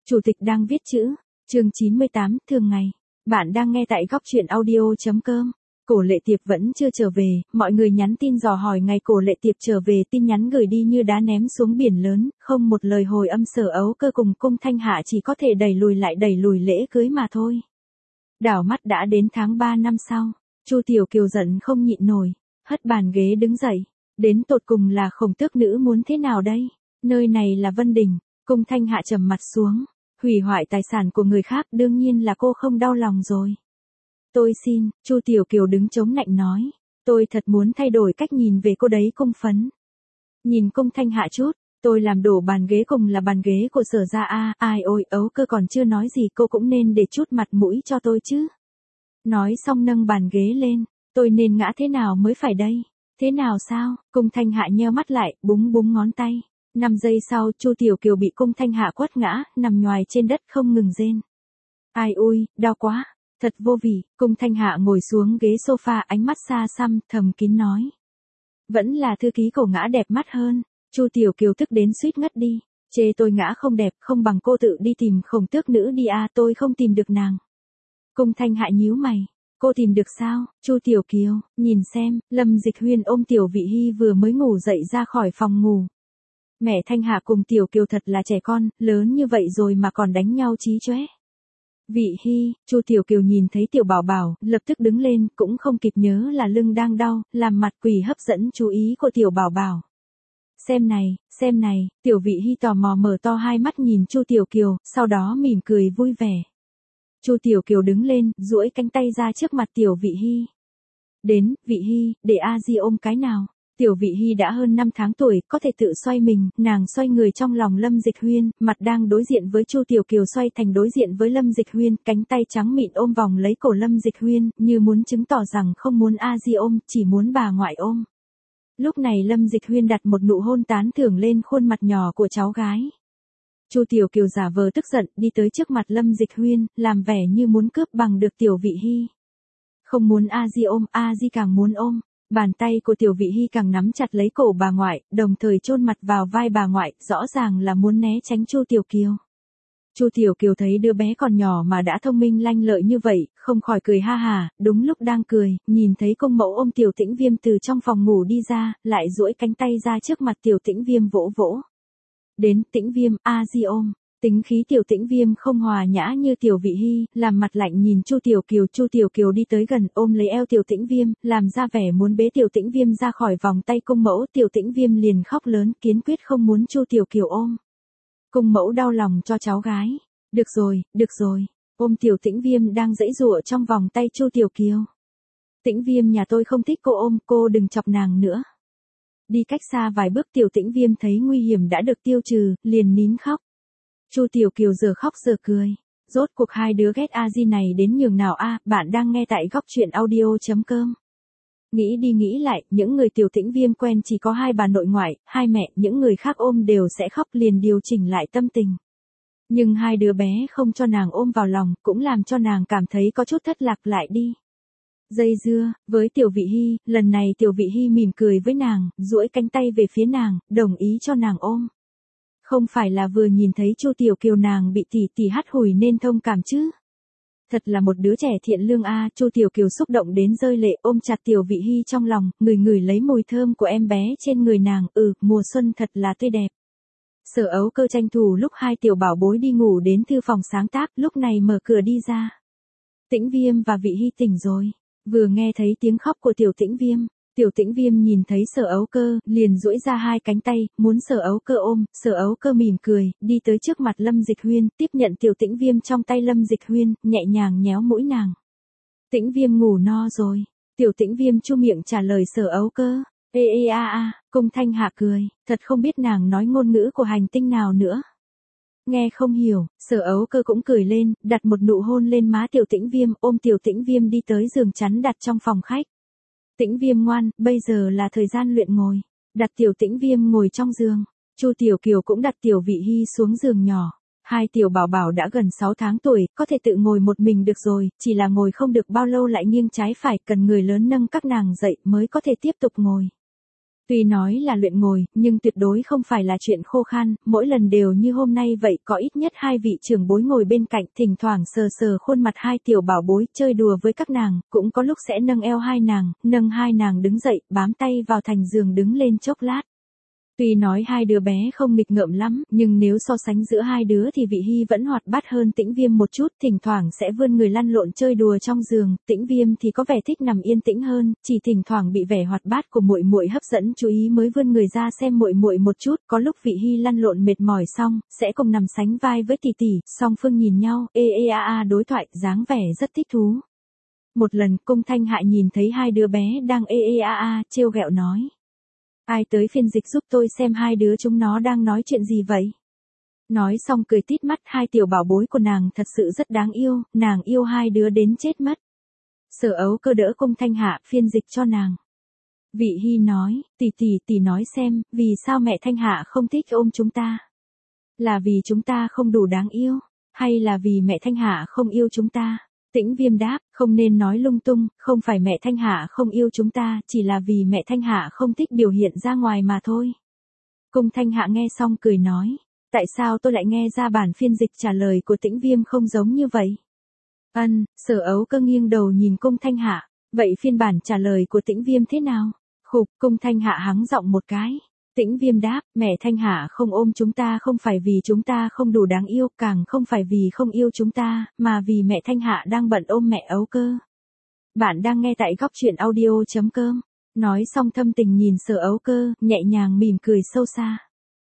Chủ tịch đang viết chữ. Chương 98, thường ngày. Bạn đang nghe tại góc truyện audio.com. Cổ Lệ Tiệp vẫn chưa trở về, mọi người nhắn tin dò hỏi ngày Cổ Lệ Tiệp trở về, tin nhắn gửi đi như đá ném xuống biển lớn, không một lời hồi âm. Sở Ấu Cơ cùng Cung Thanh Hạ chỉ có thể đẩy lùi lễ cưới mà thôi. Đảo mắt đã đến tháng 3 năm sau, Chu Tiểu Kiều giận không nhịn nổi, hất bàn ghế đứng dậy. Đến tột cùng là Khổng Tước nữ muốn thế nào đây? Nơi này là Vân Đình. Cung Thanh Hạ trầm mặt xuống. Hủy hoại tài sản của người khác đương nhiên là cô không đau lòng rồi. Tôi xin, Chu Tiểu Kiều đứng chống nạnh nói. Tôi thật muốn thay đổi cách nhìn về cô đấy. Cung Phấn nhìn Cung Thanh Hạ chút. Tôi làm đổ bàn ghế cùng là bàn ghế của Sở gia a. Ai ôi, Ấu Cơ còn chưa nói gì, cô cũng nên để chút mặt mũi cho tôi chứ. Nói xong nâng bàn ghế lên. Tôi nên ngã thế nào mới phải đây? Thế nào sao? Cung Thanh Hạ nheo mắt lại, búng búng ngón tay. 5 giây sau, Chu Tiểu Kiều bị Cung Thanh Hạ quất ngã, nằm nhoài trên đất không ngừng rên. Ai ui, đau quá, thật vô vị. Cung Thanh Hạ ngồi xuống ghế sofa, ánh mắt xa xăm, thầm kín nói. Vẫn là thư ký Cổ ngã đẹp mắt hơn. Chu Tiểu Kiều tức đến suýt ngất đi. Chê tôi ngã không đẹp, không bằng cô tự đi tìm Khổng Tước nữ đi à, tôi không tìm được nàng. Cung Thanh Hạ nhíu mày. Cô tìm được sao? Chu Tiểu Kiều, nhìn xem, Lâm Dịch Huyên ôm Tiểu Vị Hy vừa mới ngủ dậy ra khỏi phòng ngủ. Mẹ Thanh Hạ cùng Tiểu Kiều thật là trẻ con, lớn như vậy rồi mà còn đánh nhau chí chóe. Vị Hy, Chu Tiểu Kiều nhìn thấy Tiểu Bảo Bảo, lập tức đứng lên, cũng không kịp nhớ là lưng đang đau, làm mặt quỷ hấp dẫn chú ý của Tiểu Bảo Bảo. Xem này, Tiểu Vị Hy tò mò mở to hai mắt nhìn Chu Tiểu Kiều, sau đó mỉm cười vui vẻ. Chu Tiểu Kiều đứng lên, duỗi cánh tay ra trước mặt Tiểu Vị Hy. Đến, Vị Hy, để A Di ôm cái nào. Tiểu Vị Hy đã hơn 5 tháng tuổi, có thể tự xoay mình, nàng xoay người trong lòng Lâm Dịch Huyên, mặt đang đối diện với Chu Tiểu Kiều xoay thành đối diện với Lâm Dịch Huyên, cánh tay trắng mịn ôm vòng lấy cổ Lâm Dịch Huyên, như muốn chứng tỏ rằng không muốn A Di ôm, chỉ muốn bà ngoại ôm. Lúc này Lâm Dịch Huyên đặt một nụ hôn tán thưởng lên khuôn mặt nhỏ của cháu gái. Chu Tiểu Kiều giả vờ tức giận, đi tới trước mặt Lâm Dịch Huyên, làm vẻ như muốn cướp bằng được Tiểu Vị Hy. Không muốn A Di ôm, A Di càng muốn ôm. Bàn tay của Tiểu Vị Hy càng nắm chặt lấy cổ bà ngoại, đồng thời chôn mặt vào vai bà ngoại, rõ ràng là muốn né tránh Chu Tiểu Kiều. Chu Tiểu Kiều thấy đứa bé còn nhỏ mà đã thông minh lanh lợi như vậy, không khỏi cười ha hà. Đúng lúc đang cười, nhìn thấy Cung mẫu ôm Tiểu Tĩnh Viêm từ trong phòng ngủ đi ra, lại duỗi cánh tay ra trước mặt Tiểu Tĩnh Viêm vỗ vỗ. Đến, Tĩnh Viêm, A Di ôm. Tính khí Tiểu Tĩnh Viêm không hòa nhã như Tiểu Vị Hy, làm mặt lạnh nhìn Chu Tiểu Kiều. Chu Tiểu Kiều đi tới gần, ôm lấy eo Tiểu Tĩnh Viêm, làm ra vẻ muốn bế Tiểu Tĩnh Viêm ra khỏi vòng tay Cung mẫu. Tiểu Tĩnh Viêm liền khóc lớn, kiên quyết không muốn Chu Tiểu Kiều ôm. Cung mẫu đau lòng cho cháu gái. Được rồi, ôm Tiểu Tĩnh Viêm đang giãy giụa trong vòng tay Chu Tiểu Kiều. Tĩnh Viêm nhà tôi không thích cô ôm, cô đừng chọc nàng nữa. Đi cách xa vài bước, Tiểu Tĩnh Viêm thấy nguy hiểm đã được tiêu trừ, liền nín khóc. Chu Tiểu Kiều giờ khóc giờ cười. Rốt cuộc hai đứa ghét A Di này đến nhường nào a? Bạn đang nghe tại góc truyện audio.com. Nghĩ đi nghĩ lại, những người Tiểu Tĩnh Viêm quen chỉ có hai bà nội ngoại, hai mẹ, những người khác ôm đều sẽ khóc, liền điều chỉnh lại tâm tình. Nhưng hai đứa bé không cho nàng ôm vào lòng, cũng làm cho nàng cảm thấy có chút thất lạc lại đi. Dây dưa, với Tiểu Vị Hy, lần này Tiểu Vị Hy mỉm cười với nàng, duỗi cánh tay về phía nàng, đồng ý cho nàng ôm. Không phải là vừa nhìn thấy Chu Tiểu Kiều nàng bị tỷ tỷ hắt hủi nên thông cảm chứ. Thật là một đứa trẻ thiện lương a. Chu Tiểu Kiều xúc động đến rơi lệ, ôm chặt Tiểu Vị Hy trong lòng, ngửi lấy mùi thơm của em bé trên người nàng. Mùa xuân thật là tươi đẹp. Sở Ấu Cơ tranh thủ lúc hai tiểu bảo bối đi ngủ đến thư phòng sáng tác, lúc này mở cửa đi ra. Tĩnh Viêm và Vị Hy tỉnh rồi. Vừa nghe thấy tiếng khóc của Tiểu Tĩnh Viêm, Tiểu Tĩnh Viêm nhìn thấy Sở Ấu Cơ, liền duỗi ra hai cánh tay, muốn Sở Ấu Cơ ôm. Sở Ấu Cơ mỉm cười, đi tới trước mặt Lâm Dịch Huyên, tiếp nhận Tiểu Tĩnh Viêm trong tay Lâm Dịch Huyên, nhẹ nhàng nhéo mũi nàng. Tĩnh Viêm ngủ no rồi. Tiểu Tĩnh Viêm chu miệng trả lời Sở Ấu Cơ. Cung Thanh Hạ cười, thật không biết nàng nói ngôn ngữ của hành tinh nào nữa. Nghe không hiểu, Sở Ấu Cơ cũng cười lên, đặt một nụ hôn lên má Tiểu Tĩnh Viêm, ôm Tiểu Tĩnh Viêm đi tới giường chắn đặt trong phòng khách. Tĩnh Viêm ngoan, bây giờ là thời gian luyện ngồi. Đặt Tiểu Tĩnh Viêm ngồi trong giường. Chu Tiểu Kiều cũng đặt Tiểu Vị Hy xuống giường nhỏ. Hai tiểu bảo bảo đã gần 6 tháng tuổi, có thể tự ngồi một mình được rồi, chỉ là ngồi không được bao lâu lại nghiêng trái phải, cần người lớn nâng các nàng dậy mới có thể tiếp tục ngồi. Tuy nói là luyện ngồi, nhưng tuyệt đối không phải là chuyện khô khan, mỗi lần đều như hôm nay vậy, có ít nhất hai vị trưởng bối ngồi bên cạnh, thỉnh thoảng sờ sờ khuôn mặt hai tiểu bảo bối, chơi đùa với các nàng, cũng có lúc sẽ nâng eo hai nàng, nâng hai nàng đứng dậy, bám tay vào thành giường đứng lên chốc lát. Tuy nói hai đứa bé không nghịch ngợm lắm, nhưng nếu so sánh giữa hai đứa thì Vị Hy vẫn hoạt bát hơn Tĩnh Viêm một chút, thỉnh thoảng sẽ vươn người lăn lộn chơi đùa trong giường, Tĩnh Viêm thì có vẻ thích nằm yên tĩnh hơn, chỉ thỉnh thoảng bị vẻ hoạt bát của muội muội hấp dẫn chú ý mới vươn người ra xem muội muội một chút, có lúc Vị Hy lăn lộn mệt mỏi xong, sẽ cùng nằm sánh vai với tỷ tỷ, song phương nhìn nhau, đối thoại, dáng vẻ rất thích thú. Một lần, Cung Thanh Hạ nhìn thấy hai đứa bé đang trêu ghẹo nói. Ai tới phiên dịch giúp tôi xem hai đứa chúng nó đang nói chuyện gì vậy? Nói xong cười tít mắt, hai tiểu bảo bối của nàng thật sự rất đáng yêu, nàng yêu hai đứa đến chết mất. Sở Ấu Cơ đỡ Cung Thanh Hạ phiên dịch cho nàng. Vị Hy nói, tỷ nói xem, vì sao mẹ Thanh Hạ không thích ôm chúng ta? Là vì chúng ta không đủ đáng yêu, hay là vì mẹ Thanh Hạ không yêu chúng ta? Tĩnh Viêm đáp, không nên nói lung tung, không phải mẹ Thanh Hạ không yêu chúng ta, chỉ là vì mẹ Thanh Hạ không thích biểu hiện ra ngoài mà thôi. Cung Thanh Hạ nghe xong cười nói, tại sao tôi lại nghe ra bản phiên dịch trả lời của Tĩnh Viêm không giống như vậy? Sở Ấu Cơ nghiêng đầu nhìn Cung Thanh Hạ, vậy phiên bản trả lời của Tĩnh Viêm thế nào? Khục, Cung Thanh Hạ hắng giọng một cái. Tĩnh Viêm đáp, mẹ Thanh Hạ không ôm chúng ta không phải vì chúng ta không đủ đáng yêu, càng không phải vì không yêu chúng ta, mà vì mẹ Thanh Hạ đang bận ôm mẹ Ấu Cơ. Bạn đang nghe tại góc truyện audio.com. Nói xong thâm tình nhìn Sở Ấu Cơ, nhẹ nhàng mỉm cười sâu xa.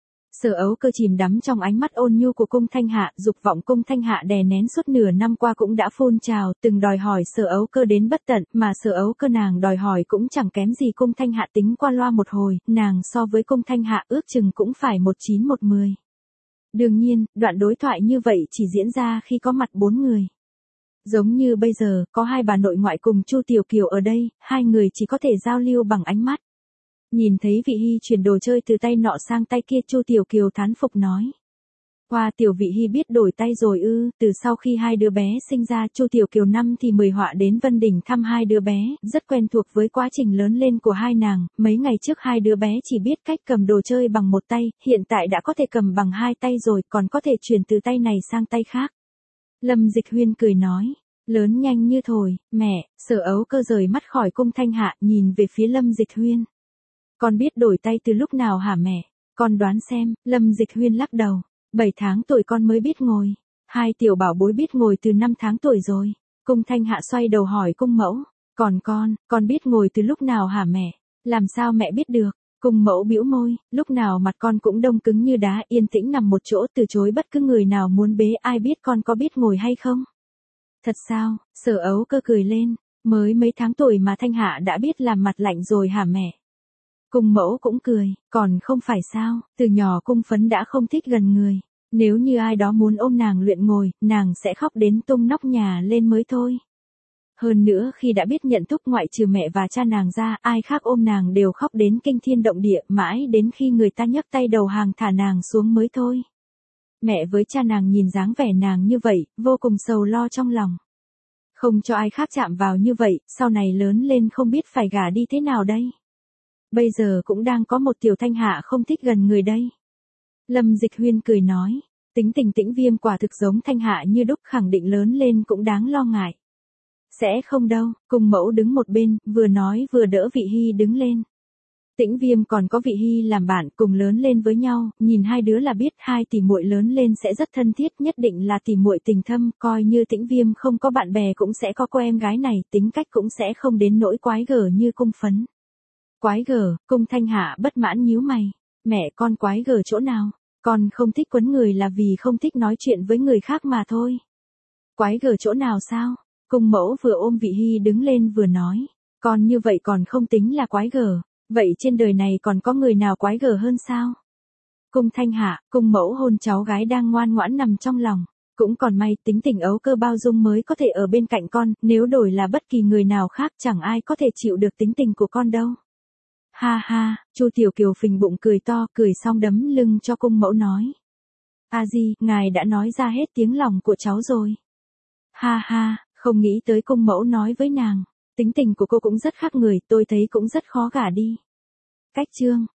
Sở Ấu Cơ chìm đắm trong ánh mắt ôn nhu của Cung Thanh Hạ, dục vọng Cung Thanh Hạ đè nén suốt nửa năm qua cũng đã phun trào, từng đòi hỏi Sở Ấu Cơ đến bất tận, mà Sở Ấu Cơ nàng đòi hỏi cũng chẳng kém gì Cung Thanh Hạ tính qua loa một hồi, nàng so với Cung Thanh Hạ ước chừng cũng phải 1/9/10. Đương nhiên, đoạn đối thoại như vậy chỉ diễn ra khi có mặt 4 người. Giống như bây giờ, có hai bà nội ngoại cùng Chu Tiểu Kiều ở đây, hai người chỉ có thể giao lưu bằng ánh mắt. Nhìn thấy Vị Hy chuyển đồ chơi từ tay nọ sang tay kia, Chu Tiểu Kiều thán phục nói. Hoa tiểu Vị Hy biết đổi tay rồi ư? Từ sau khi hai đứa bé sinh ra, Chu Tiểu Kiều năm thì 10 họa đến Vân Đình thăm hai đứa bé, rất quen thuộc với quá trình lớn lên của hai nàng. Mấy ngày trước hai đứa bé chỉ biết cách cầm đồ chơi bằng một tay, hiện tại đã có thể cầm bằng hai tay rồi, còn có thể chuyển từ tay này sang tay khác. Lâm Dịch Huyên cười nói. Lớn nhanh như thổi, mẹ. Sở Ấu Cơ rời mắt khỏi Cung Thanh Hạ, nhìn về phía Lâm Dịch Huyên. Con biết đổi tay từ lúc nào hả mẹ? Con đoán xem. Lâm Dịch Huyên lắc đầu. 7 tháng tuổi con mới biết ngồi. Hai tiểu bảo bối biết ngồi từ 5 tháng tuổi rồi. Cung Thanh Hạ xoay đầu hỏi Cung Mẫu. Còn con biết ngồi từ lúc nào hả mẹ? Làm sao mẹ biết được? Cung Mẫu bĩu môi, lúc nào mặt con cũng đông cứng như đá, yên tĩnh nằm một chỗ từ chối bất cứ người nào muốn bế, ai biết con có biết ngồi hay không? Thật sao? Sở Ấu Cơ cười lên. Mới mấy tháng tuổi mà Thanh Hạ đã biết làm mặt lạnh rồi hả mẹ? Cung Mẫu cũng cười, còn không phải sao, từ nhỏ Cung Phấn đã không thích gần người. Nếu như ai đó muốn ôm nàng luyện ngồi, nàng sẽ khóc đến tung nóc nhà lên mới thôi. Hơn nữa khi đã biết nhận thúc ngoại trừ mẹ và cha nàng ra, ai khác ôm nàng đều khóc đến kinh thiên động địa, mãi đến khi người ta nhấc tay đầu hàng thả nàng xuống mới thôi. Mẹ với cha nàng nhìn dáng vẻ nàng như vậy, vô cùng sầu lo trong lòng. Không cho ai khác chạm vào như vậy, sau này lớn lên không biết phải gả đi thế nào đây. Bây giờ cũng đang có một tiểu Thanh Hạ không thích gần người đây. Lâm Dịch Huyên cười nói, tính tình Tĩnh Viêm quả thực giống Thanh Hạ như đúc, khẳng định lớn lên cũng đáng lo ngại. Sẽ không đâu. Cung Mẫu đứng một bên, vừa nói vừa đỡ Vị Hy đứng lên. Tĩnh Viêm còn có Vị Hy làm bạn, cùng lớn lên với nhau, nhìn hai đứa là biết hai tỷ muội lớn lên sẽ rất thân thiết, nhất định là tỷ muội tình thâm, coi như Tĩnh Viêm không có bạn bè cũng sẽ có cô em gái này, tính cách cũng sẽ không đến nỗi quái gở như Cung Phấn. Quái gở? Cung Thanh Hạ bất mãn nhíu mày. Mẹ, con quái gở chỗ nào? Con không thích quấn người là vì không thích nói chuyện với người khác mà thôi. Quái gở chỗ nào sao? Cung Mẫu vừa ôm Vị Hy đứng lên vừa nói. Con như vậy còn không tính là quái gở. Vậy trên đời này còn có người nào quái gở hơn sao? Cung Thanh Hạ, Cung Mẫu hôn cháu gái đang ngoan ngoãn nằm trong lòng. Cũng còn may tính tình Ấu Cơ bao dung mới có thể ở bên cạnh con, nếu đổi là bất kỳ người nào khác chẳng ai có thể chịu được tính tình của con đâu. Ha ha, Chu Tiểu Kiều phình bụng cười to, cười xong đấm lưng cho Cung Mẫu nói. A Di, ngài đã nói ra hết tiếng lòng của cháu rồi. Ha ha, không nghĩ tới Cung Mẫu nói với nàng. Tính tình của cô cũng rất khác người, tôi thấy cũng rất khó gả đi. Cách chương